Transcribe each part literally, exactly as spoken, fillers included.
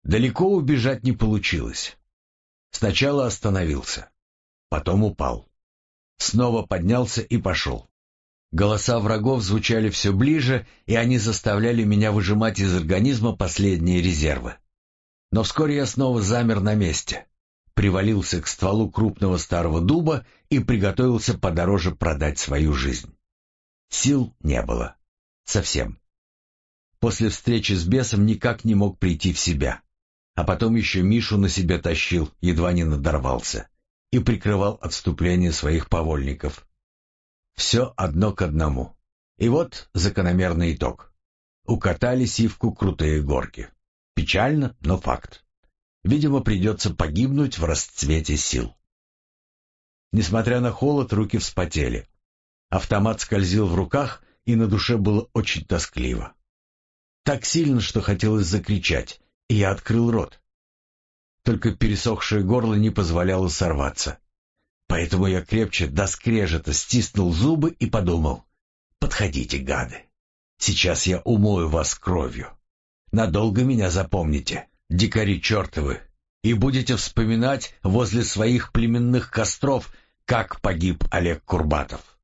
Далеко убежать не получилось. Сначала остановился, потом упал. Снова поднялся и пошел. Голоса врагов звучали все ближе, и они заставляли меня выжимать из организма последние резервы. Но вскоре я снова замер на месте, привалился к стволу крупного старого дуба и приготовился подороже продать свою жизнь. Сил не было. Совсем. После встречи с бесом никак не мог прийти в себя. А потом еще Мишу на себе тащил, едва не надорвался, и прикрывал отступление своих повольников. Все одно к одному. И вот закономерный итог. Укатали Сивку крутые горки. Печально, но факт. Видимо, придется погибнуть в расцвете сил. Несмотря на холод, руки вспотели. Автомат скользил в руках, и на душе было очень тоскливо. Так сильно, что хотелось закричать, и я открыл рот. Только пересохшее горло не позволяло сорваться. Поэтому я крепче до скрежета стиснул зубы и подумал: «Подходите, гады. Сейчас я умою вас кровью. Надолго меня запомните, дикари чертовы, и будете вспоминать возле своих племенных костров, как погиб Олег Курбатов».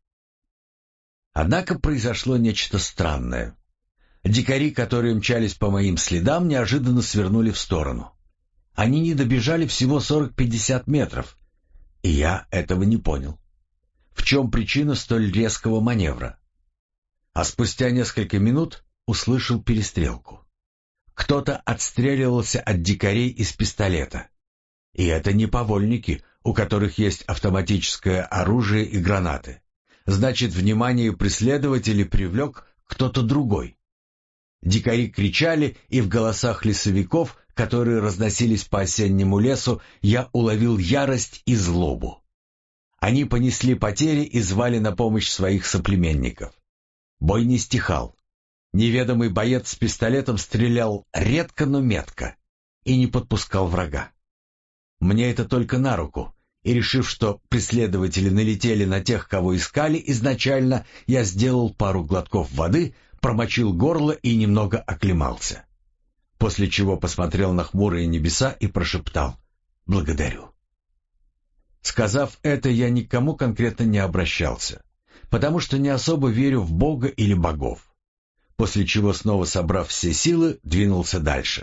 Однако произошло нечто странное. Дикари, которые мчались по моим следам, неожиданно свернули в сторону. Они не добежали всего сорок-пятьдесят метров, и я этого не понял. В чем причина столь резкого маневра? А спустя несколько минут услышал перестрелку. Кто-то отстреливался от дикарей из пистолета. И это не повольники, у которых есть автоматическое оружие и гранаты. Значит, внимание преследователей привлек кто-то другой. Дикари кричали, и в голосах лесовиков, которые разносились по осеннему лесу, я уловил ярость и злобу. Они понесли потери и звали на помощь своих соплеменников. Бой не стихал. Неведомый боец с пистолетом стрелял редко, но метко, и не подпускал врага. Мне это только на руку, и, решив, что преследователи налетели на тех, кого искали изначально, я сделал пару глотков воды, промочил горло и немного оклемался. После чего посмотрел на хмурые небеса и прошептал: «Благодарю». Сказав это, я никому конкретно не обращался, потому что не особо верю в Бога или богов. После чего, снова собрав все силы, двинулся дальше.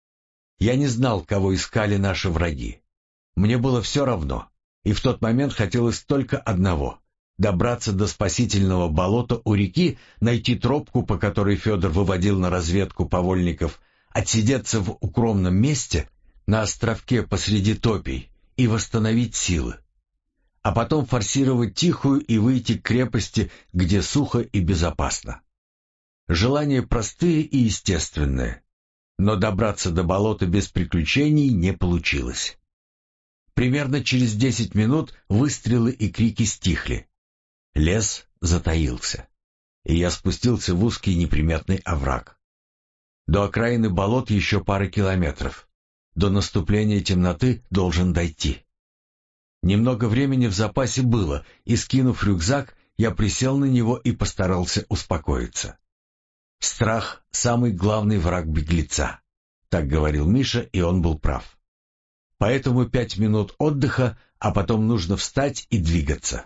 Я не знал, кого искали наши враги. Мне было все равно, и в тот момент хотелось только одного — добраться до спасительного болота у реки, найти тропку, по которой Федор выводил на разведку повольников, отсидеться в укромном месте на островке посреди топий и восстановить силы, а потом форсировать Тихую и выйти к крепости, где сухо и безопасно. Желания простые и естественные, но добраться до болота без приключений не получилось. Примерно через десять минут выстрелы и крики стихли. Лес затаился, и я спустился в узкий неприметный овраг. До окраины болот еще пара километров. До наступления темноты должен дойти. Немного времени в запасе было, и, скинув рюкзак, я присел на него и постарался успокоиться. Страх — самый главный враг беглеца, так говорил Миша, и он был прав. Поэтому пять минут отдыха, а потом нужно встать и двигаться.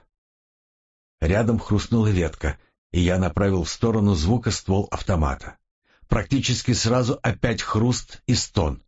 Рядом хрустнула ветка, и я направил в сторону звука ствол автомата. Практически сразу опять хруст и стон.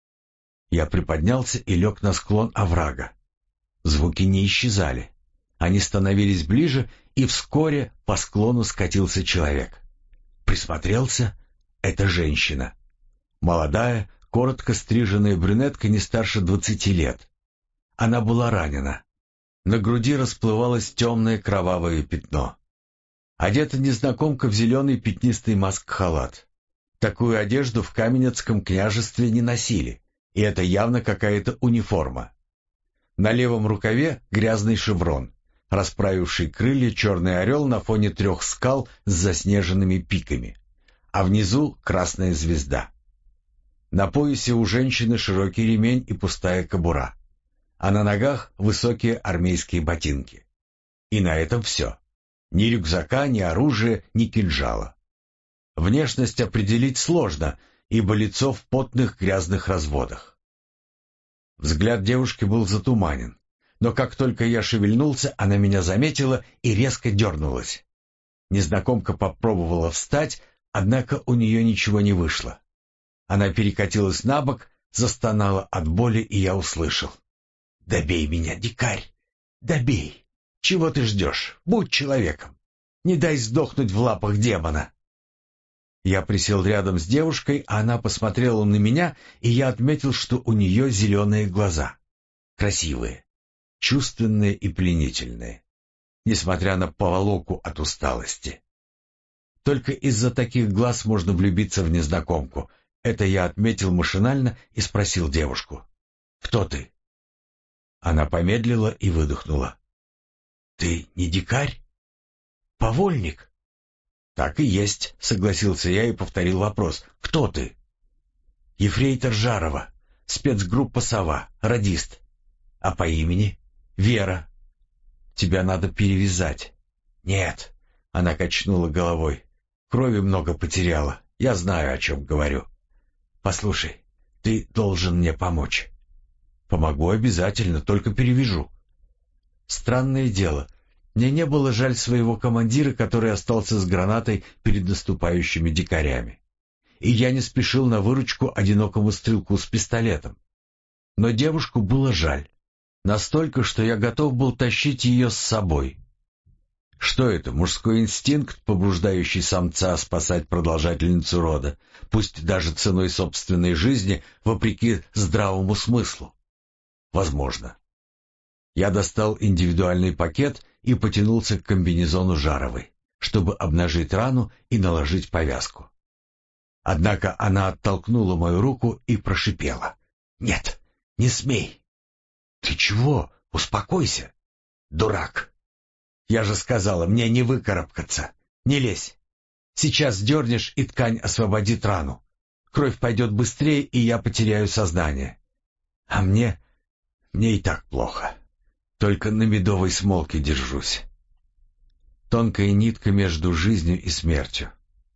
Я приподнялся и лег на склон оврага. Звуки не исчезали. Они становились ближе, и вскоре по склону скатился человек. Присмотрелся — это женщина. Молодая, коротко стриженная брюнетка не старше двадцати лет. Она была ранена. На груди расплывалось темное кровавое пятно. Одета незнакомка в зеленый пятнистый маск-халат. Такую одежду в Каменецком княжестве не носили, и это явно какая-то униформа. На левом рукаве грязный шеврон, расправивший крылья черный орел на фоне трех скал с заснеженными пиками, а внизу красная звезда. На поясе у женщины широкий ремень и пустая кобура, а на ногах высокие армейские ботинки. И на этом все. Ни рюкзака, ни оружия, ни кинжала. Внешность определить сложно, ибо лицо в потных грязных разводах. Взгляд девушки был затуманен, но как только я шевельнулся, она меня заметила и резко дернулась. Незнакомка попробовала встать, однако у нее ничего не вышло. Она перекатилась на бок, застонала от боли, и я услышал: «Добей меня, дикарь! Добей! Чего ты ждешь? Будь человеком! Не дай сдохнуть в лапах демона!» Я присел рядом с девушкой, а она посмотрела на меня, и я отметил, что у нее зеленые глаза. Красивые, чувственные и пленительные, несмотря на поволоку от усталости. Только из-за таких глаз можно влюбиться в незнакомку. Это я отметил машинально и спросил девушку: «Кто ты?» Она помедлила и выдохнула: «Ты не дикарь? Повольник?» «Так и есть», — согласился я и повторил вопрос: «Кто ты?» «Ефрейтор Жарова, спецгруппа «Сова», радист. А по имени?» «Вера». «Тебя надо перевязать». «Нет», — она качнула головой, — «крови много потеряла, я знаю, о чем говорю. Послушай, ты должен мне помочь». «Помогу обязательно, только перевяжу». Странное дело, мне не было жаль своего командира, который остался с гранатой перед наступающими дикарями. И я не спешил на выручку одинокому стрелку с пистолетом. Но девушку было жаль. Настолько, что я готов был тащить ее с собой. Что это, мужской инстинкт, побуждающий самца спасать продолжательницу рода, пусть даже ценой собственной жизни, вопреки здравому смыслу? Возможно. Я достал индивидуальный пакет и потянулся к комбинезону Жаровой, чтобы обнажить рану и наложить повязку. Однако она оттолкнула мою руку и прошипела: «Нет, не смей!» «Ты чего? Успокойся!» «Дурак! Я же сказала, мне не выкарабкаться! Не лезь! Сейчас дернешь, и ткань освободит рану. Кровь пойдет быстрее, и я потеряю сознание. А мне... мне и так плохо. Только на медовой смолке держусь. Тонкая нитка между жизнью и смертью.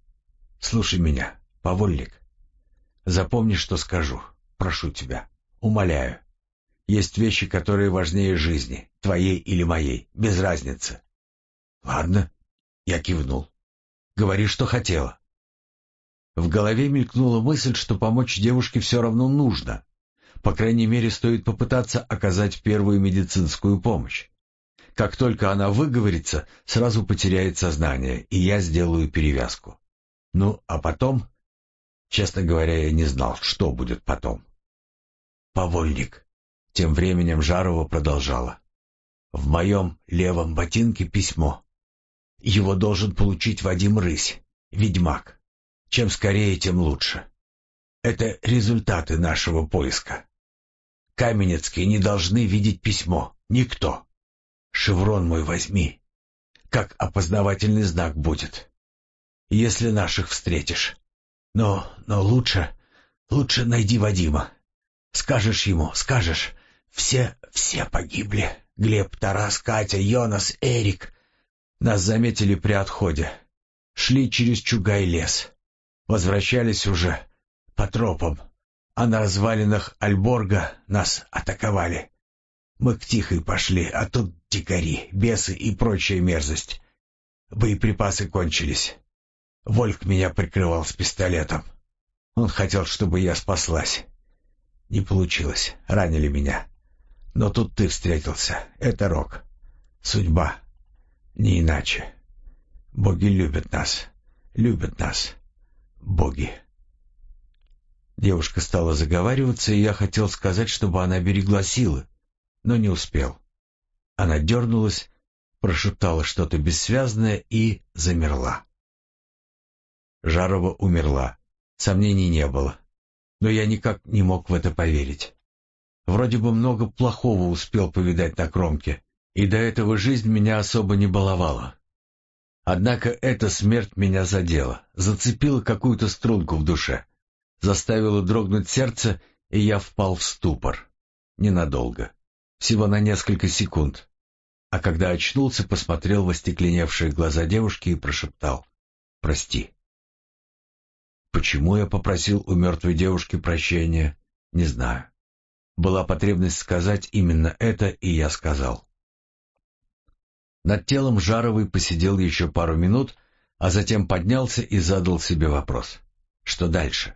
Слушай меня, повольник. Запомни, что скажу. Прошу тебя, умоляю. Есть вещи, которые важнее жизни, твоей или моей, без разницы. Ладно, я кивнул. Говори, что хотела. В голове мелькнула мысль, что помочь девушке все равно нужно. По крайней мере, стоит попытаться оказать первую медицинскую помощь. Как только она выговорится, сразу потеряет сознание, и я сделаю перевязку. Ну, а потом... Честно говоря, я не знал, что будет потом. Повольник. Тем временем Жарова продолжала. В моем левом ботинке письмо. Его должен получить Вадим Рысь, ведьмак. Чем скорее, тем лучше. Это результаты нашего поиска. Каменецкие не должны видеть письмо. Никто. Шеврон мой возьми. Как опознавательный знак будет. Если наших встретишь. Но, но лучше, лучше найди Вадима. Скажешь ему, скажешь. Все, все погибли. Глеб, Тарас, Катя, Йонас, Эрик. Нас заметили при отходе. Шли через Чугай лес. Возвращались уже по тропам. А на развалинах Альборга нас атаковали. Мы к Тихой пошли, а тут дикари, бесы и прочая мерзость. Боеприпасы кончились. Вольк меня прикрывал с пистолетом. Он хотел, чтобы я спаслась. Не получилось, ранили меня. Но тут ты встретился. Это Рок. Судьба. Не иначе. Боги любят нас. Любят нас. Боги. Девушка стала заговариваться, и я хотел сказать, чтобы она берегла силы, но не успел. Она дернулась, прошептала что-то бессвязное и замерла. Жарова умерла. Сомнений не было. Но я никак не мог в это поверить. Вроде бы много плохого успел повидать на кромке, и до этого жизнь меня особо не баловала. Однако эта смерть меня задела, зацепила какую-то струнку в душе, заставила дрогнуть сердце, и я впал в ступор. Ненадолго. Всего на несколько секунд. А когда очнулся, посмотрел в остекленевшие глаза девушки и прошептал: «Прости». Почему я попросил у мертвой девушки прощения, не знаю. Была потребность сказать именно это, и я сказал. Над телом Жаровой посидел еще пару минут, а затем поднялся и задал себе вопрос. Что дальше?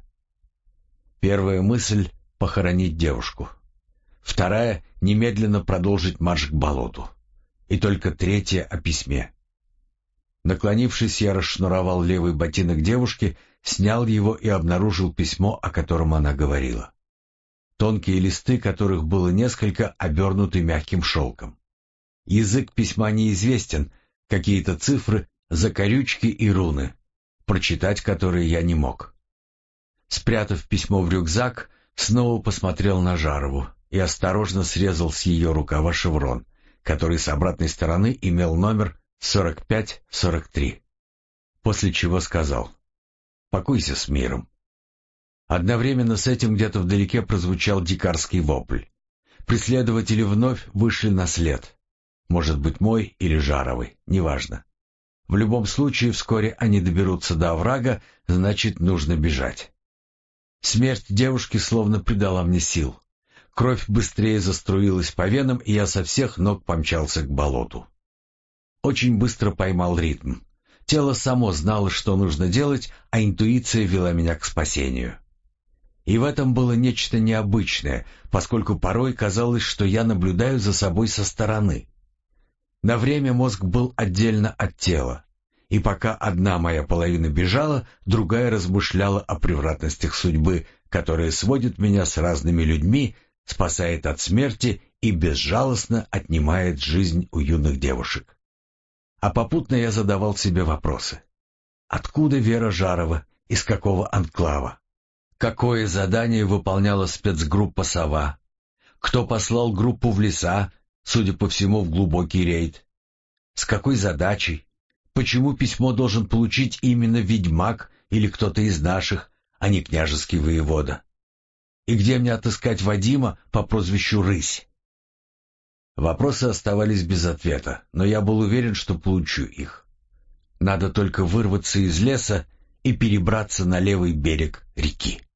Первая мысль — похоронить девушку. Вторая — немедленно продолжить марш к болоту. И только третья — о письме. Наклонившись, я расшнуровал левый ботинок девушки, снял его и обнаружил письмо, о котором она говорила. Тонкие листы, которых было несколько, обернуты мягким шелком. Язык письма неизвестен, какие-то цифры, закорючки и руны, прочитать которые я не мог. Спрятав письмо в рюкзак, снова посмотрел на Жарову и осторожно срезал с ее рукава шеврон, который с обратной стороны имел номер сорок пять сорок три. После чего сказал: «Покойся с миром». Одновременно с этим где-то вдалеке прозвучал дикарский вопль. Преследователи вновь вышли на след. Может быть, мой или Жаровой, неважно. В любом случае, вскоре они доберутся до оврага, значит, нужно бежать. Смерть девушки словно придала мне сил. Кровь быстрее заструилась по венам, и я со всех ног помчался к болоту. Очень быстро поймал ритм. Тело само знало, что нужно делать, а интуиция вела меня к спасению. И в этом было нечто необычное, поскольку порой казалось, что я наблюдаю за собой со стороны. На время мозг был отдельно от тела, и пока одна моя половина бежала, другая размышляла о превратностях судьбы, которая сводит меня с разными людьми, спасает от смерти и безжалостно отнимает жизнь у юных девушек. А попутно я задавал себе вопросы. Откуда Вера Жарова? Из какого анклава? Какое задание выполняла спецгруппа «Сова»? Кто послал группу в леса, судя по всему, в глубокий рейд? С какой задачей? Почему письмо должен получить именно ведьмак или кто-то из наших, а не княжеский воевода? И где мне отыскать Вадима по прозвищу Рысь? Вопросы оставались без ответа, но я был уверен, что получу их. Надо только вырваться из леса и перебраться на левый берег реки.